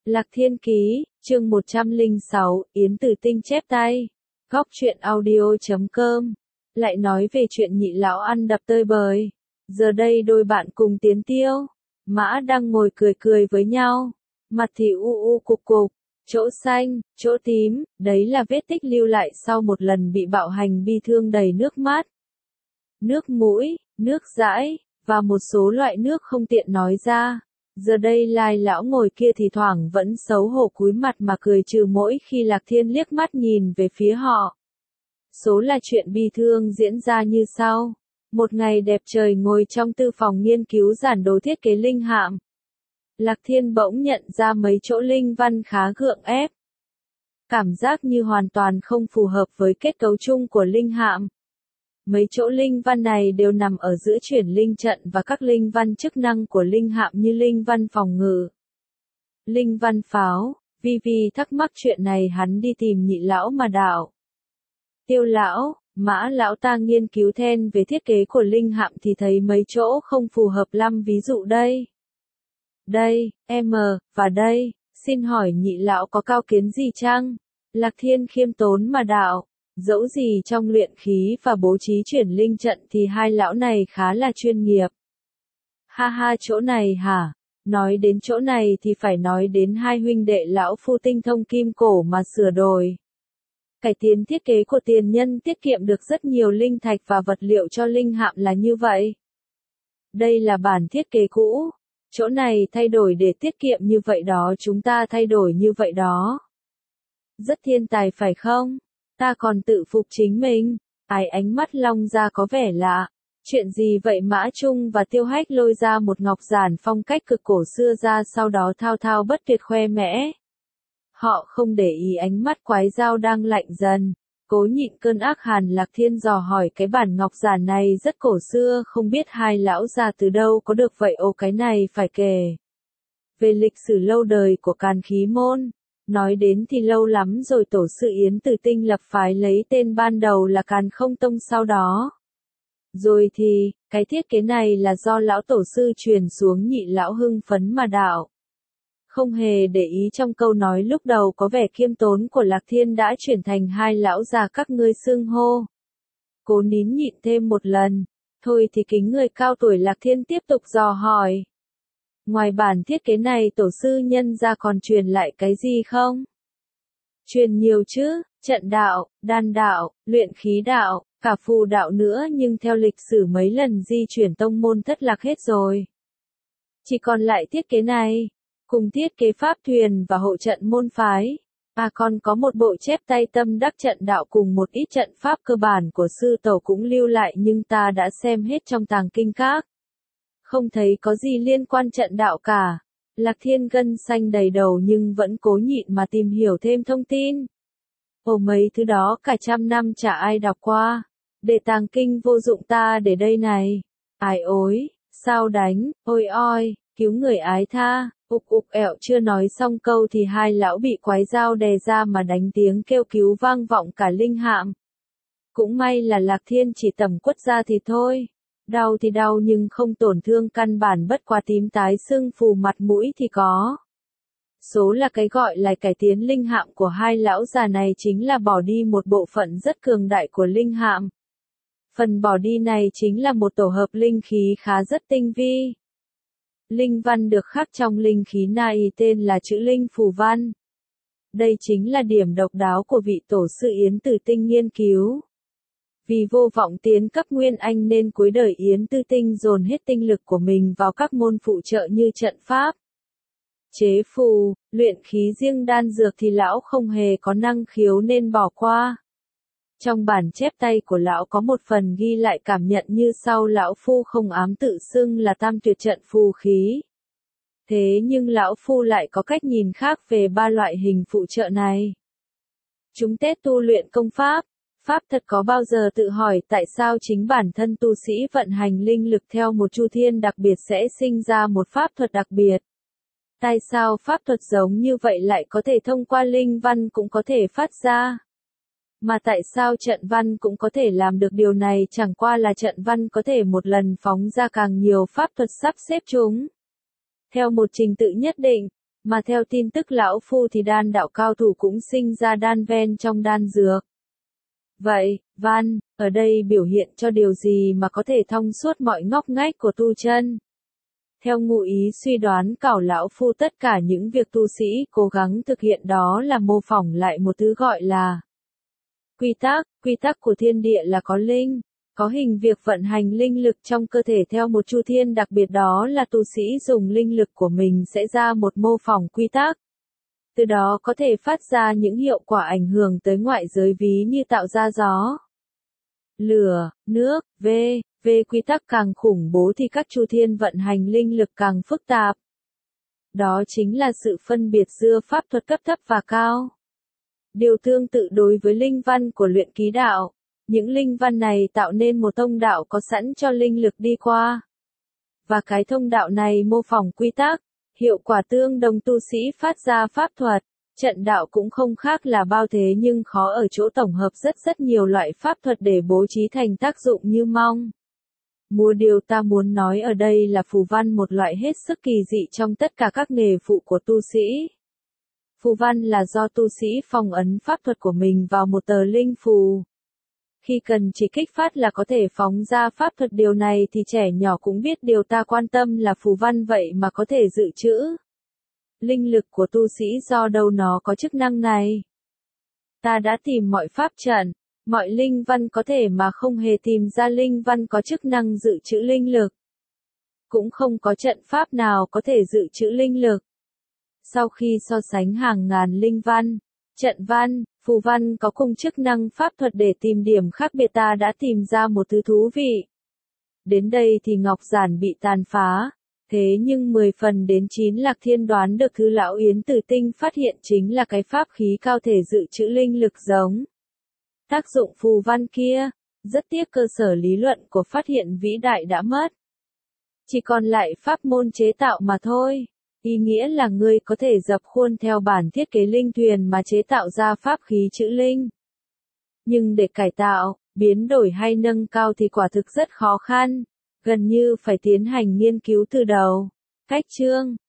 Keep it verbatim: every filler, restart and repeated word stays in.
Lạc Thiên Ký, chương một trăm lẻ sáu, Yến Tử Tinh chép tay. Góc truyện audio.com. Lại nói về chuyện nhị lão ăn đập tơi bời. Giờ đây đôi bạn cùng Tiến Tiêu, Mã đang ngồi cười cười với nhau. Mặt thì u u cục cục, chỗ xanh, chỗ tím, đấy là vết tích lưu lại sau một lần bị bạo hành bi thương đầy nước mắt. Nước mũi, nước dãi, và một số loại nước không tiện nói ra. Giờ đây Lai lão ngồi kia thì thoảng vẫn xấu hổ cúi mặt mà cười trừ mỗi khi Lạc Thiên liếc mắt nhìn về phía họ. Số là chuyện bi thương diễn ra như sau. Một ngày đẹp trời ngồi trong tư phòng nghiên cứu giản đồ thiết kế linh hạm. Lạc Thiên bỗng nhận ra mấy chỗ linh văn khá gượng ép. Cảm giác như hoàn toàn không phù hợp với kết cấu chung của linh hạm. Mấy chỗ linh văn này đều nằm ở giữa chuyển linh trận và các linh văn chức năng của linh hạm như linh văn phòng ngự, linh văn pháo. Vi Vi thắc mắc chuyện này hắn đi tìm nhị lão mà đạo. Tiêu lão, Mã lão ta nghiên cứu then về thiết kế của linh hạm thì thấy mấy chỗ không phù hợp lắm, ví dụ đây. Đây, M, và đây, xin hỏi nhị lão có cao kiến gì chăng? Lạc Thiên khiêm tốn mà đạo. Dẫu gì trong luyện khí và bố trí chuyển linh trận thì hai lão này khá là chuyên nghiệp. Ha ha, chỗ này hả? Nói đến chỗ này thì phải nói đến hai huynh đệ lão phu tinh thông kim cổ mà sửa đổi. Cải tiến thiết kế của tiền nhân tiết kiệm được rất nhiều linh thạch và vật liệu cho linh hạm là như vậy. Đây là bản thiết kế cũ. Chỗ này thay đổi để tiết kiệm như vậy đó, chúng ta thay đổi như vậy đó. Rất thiên tài phải không? Ta còn tự phục chính mình. Ai ánh mắt long ra có vẻ lạ. Chuyện gì vậy? Mã Trung và Tiêu Hách lôi ra một ngọc giản phong cách cực cổ xưa ra, sau đó thao thao bất tuyệt khoe mẽ. Họ không để ý ánh mắt quái dao đang lạnh dần. Cố nhịn cơn ác hàn, Lạc Thiên dò hỏi cái bản ngọc giản này rất cổ xưa, không biết hai lão già từ đâu có được vậy. Ô, cái này phải kể về lịch sử lâu đời của Càn Khí môn. Nói đến thì lâu lắm rồi, tổ sư Yến Tử Tinh lập phái lấy tên ban đầu là Càn Không Tông, sau đó. Rồi thì, cái thiết kế này là do lão tổ sư truyền xuống. Nhị lão hưng phấn mà đạo. Không hề để ý trong câu nói lúc đầu có vẻ khiêm tốn của Lạc Thiên đã chuyển thành hai lão già các ngươi xưng hô. Cố nín nhịn thêm một lần. Thôi thì kính người cao tuổi, Lạc Thiên tiếp tục dò hỏi. Ngoài bản thiết kế này tổ sư nhân ra còn truyền lại cái gì không? Truyền nhiều chứ, trận đạo, đan đạo, luyện khí đạo, cả phù đạo nữa, nhưng theo lịch sử mấy lần di chuyển tông môn thất lạc hết rồi. Chỉ còn lại thiết kế này, cùng thiết kế pháp thuyền và hộ trận môn phái. À, còn có một bộ chép tay tâm đắc trận đạo cùng một ít trận pháp cơ bản của sư tổ cũng lưu lại, nhưng ta đã xem hết trong tàng kinh các. Không thấy có gì liên quan trận đạo cả. Lạc Thiên gân xanh đầy đầu nhưng vẫn cố nhịn mà tìm hiểu thêm thông tin. Ồ, mấy thứ đó cả trăm năm chả ai đọc qua. Để tàng kinh vô dụng ta để đây này. Ai ối, sao đánh, ôi oi, cứu người ái tha, ục ục ẹo. Chưa nói xong câu thì hai lão bị quái dao đè ra mà đánh, tiếng kêu cứu vang vọng cả linh hạm. Cũng may là Lạc Thiên chỉ tẩm quất ra thì thôi. Đau thì đau nhưng không tổn thương căn bản, bất quá tím tái sưng phù mặt mũi thì có. Số là cái gọi là cải tiến linh hạm của hai lão già này chính là bỏ đi một bộ phận rất cường đại của linh hạm. Phần bỏ đi này chính là một tổ hợp linh khí khá rất tinh vi. Linh văn được khắc trong linh khí này tên là chữ linh phù văn. Đây chính là điểm độc đáo của vị tổ sư Yến Tử Tinh nghiên cứu. Vì vô vọng tiến cấp Nguyên Anh nên cuối đời Yến Tử Tinh dồn hết tinh lực của mình vào các môn phụ trợ như trận pháp, chế phù, luyện khí, riêng đan dược thì lão không hề có năng khiếu nên bỏ qua. Trong bản chép tay của lão có một phần ghi lại cảm nhận như sau: lão phu không ám tự xưng là tam tuyệt trận phù khí. Thế nhưng lão phu lại có cách nhìn khác về ba loại hình phụ trợ này. Chúng tết tu luyện công pháp. Pháp thật có bao giờ tự hỏi tại sao chính bản thân tu sĩ vận hành linh lực theo một chu thiên đặc biệt sẽ sinh ra một pháp thuật đặc biệt? Tại sao pháp thuật giống như vậy lại có thể thông qua linh văn cũng có thể phát ra? Mà tại sao trận văn cũng có thể làm được điều này? Chẳng qua là trận văn có thể một lần phóng ra càng nhiều pháp thuật sắp xếp chúng theo một trình tự nhất định. Mà theo tin tức lão phu thì đan đạo cao thủ cũng sinh ra đan ven trong đan dược. Vậy, văn, ở đây biểu hiện cho điều gì mà có thể thông suốt mọi ngóc ngách của tu chân? Theo ngụ ý suy đoán cảo lão phu tất cả những việc tu sĩ cố gắng thực hiện đó là mô phỏng lại một thứ gọi là quy tắc. Quy tắc của thiên địa là có linh, có hình việc vận hành linh lực trong cơ thể theo một chu thiên đặc biệt, đó là tu sĩ dùng linh lực của mình sẽ ra một mô phỏng quy tắc. Từ đó có thể phát ra những hiệu quả ảnh hưởng tới ngoại giới, ví như tạo ra gió, lửa, nước, v. Về quy tắc càng khủng bố thì các chu thiên vận hành linh lực càng phức tạp. Đó chính là sự phân biệt giữa pháp thuật cấp thấp và cao. Điều tương tự đối với linh văn của luyện ký đạo. Những linh văn này tạo nên một thông đạo có sẵn cho linh lực đi qua. Và cái thông đạo này mô phỏng quy tắc, hiệu quả tương đồng tu sĩ phát ra pháp thuật. Trận đạo cũng không khác là bao, thế nhưng khó ở chỗ tổng hợp rất rất nhiều loại pháp thuật để bố trí thành tác dụng như mong muốn. Điều ta muốn nói ở đây là phù văn, một loại hết sức kỳ dị trong tất cả các nghề phụ của tu sĩ. Phù văn là do tu sĩ phong ấn pháp thuật của mình vào một tờ linh phù. Khi cần chỉ kích phát là có thể phóng ra pháp thuật, điều này thì trẻ nhỏ cũng biết, điều ta quan tâm là phù văn vậy mà có thể dự trữ linh lực của tu sĩ, do đâu nó có chức năng này? Ta đã tìm mọi pháp trận, mọi linh văn có thể mà không hề tìm ra linh văn có chức năng dự trữ linh lực. Cũng không có trận pháp nào có thể dự trữ linh lực. Sau khi so sánh hàng ngàn linh văn, trận văn, phù văn có cùng chức năng pháp thuật để tìm điểm khác biệt, ta đã tìm ra một thứ thú vị. Đến đây thì ngọc giản bị tàn phá. Thế nhưng mười phần đến chín Lạc Thiên đoán được thứ lão Yến Tử Tinh phát hiện chính là cái pháp khí cao thể dự trữ linh lực giống tác dụng phù văn kia. Rất tiếc cơ sở lý luận của phát hiện vĩ đại đã mất. Chỉ còn lại pháp môn chế tạo mà thôi. Ý nghĩa là ngươi có thể dập khuôn theo bản thiết kế linh thuyền mà chế tạo ra pháp khí trữ linh. Nhưng để cải tạo, biến đổi hay nâng cao thì quả thực rất khó khăn. Gần như phải tiến hành nghiên cứu từ đầu. Cách chương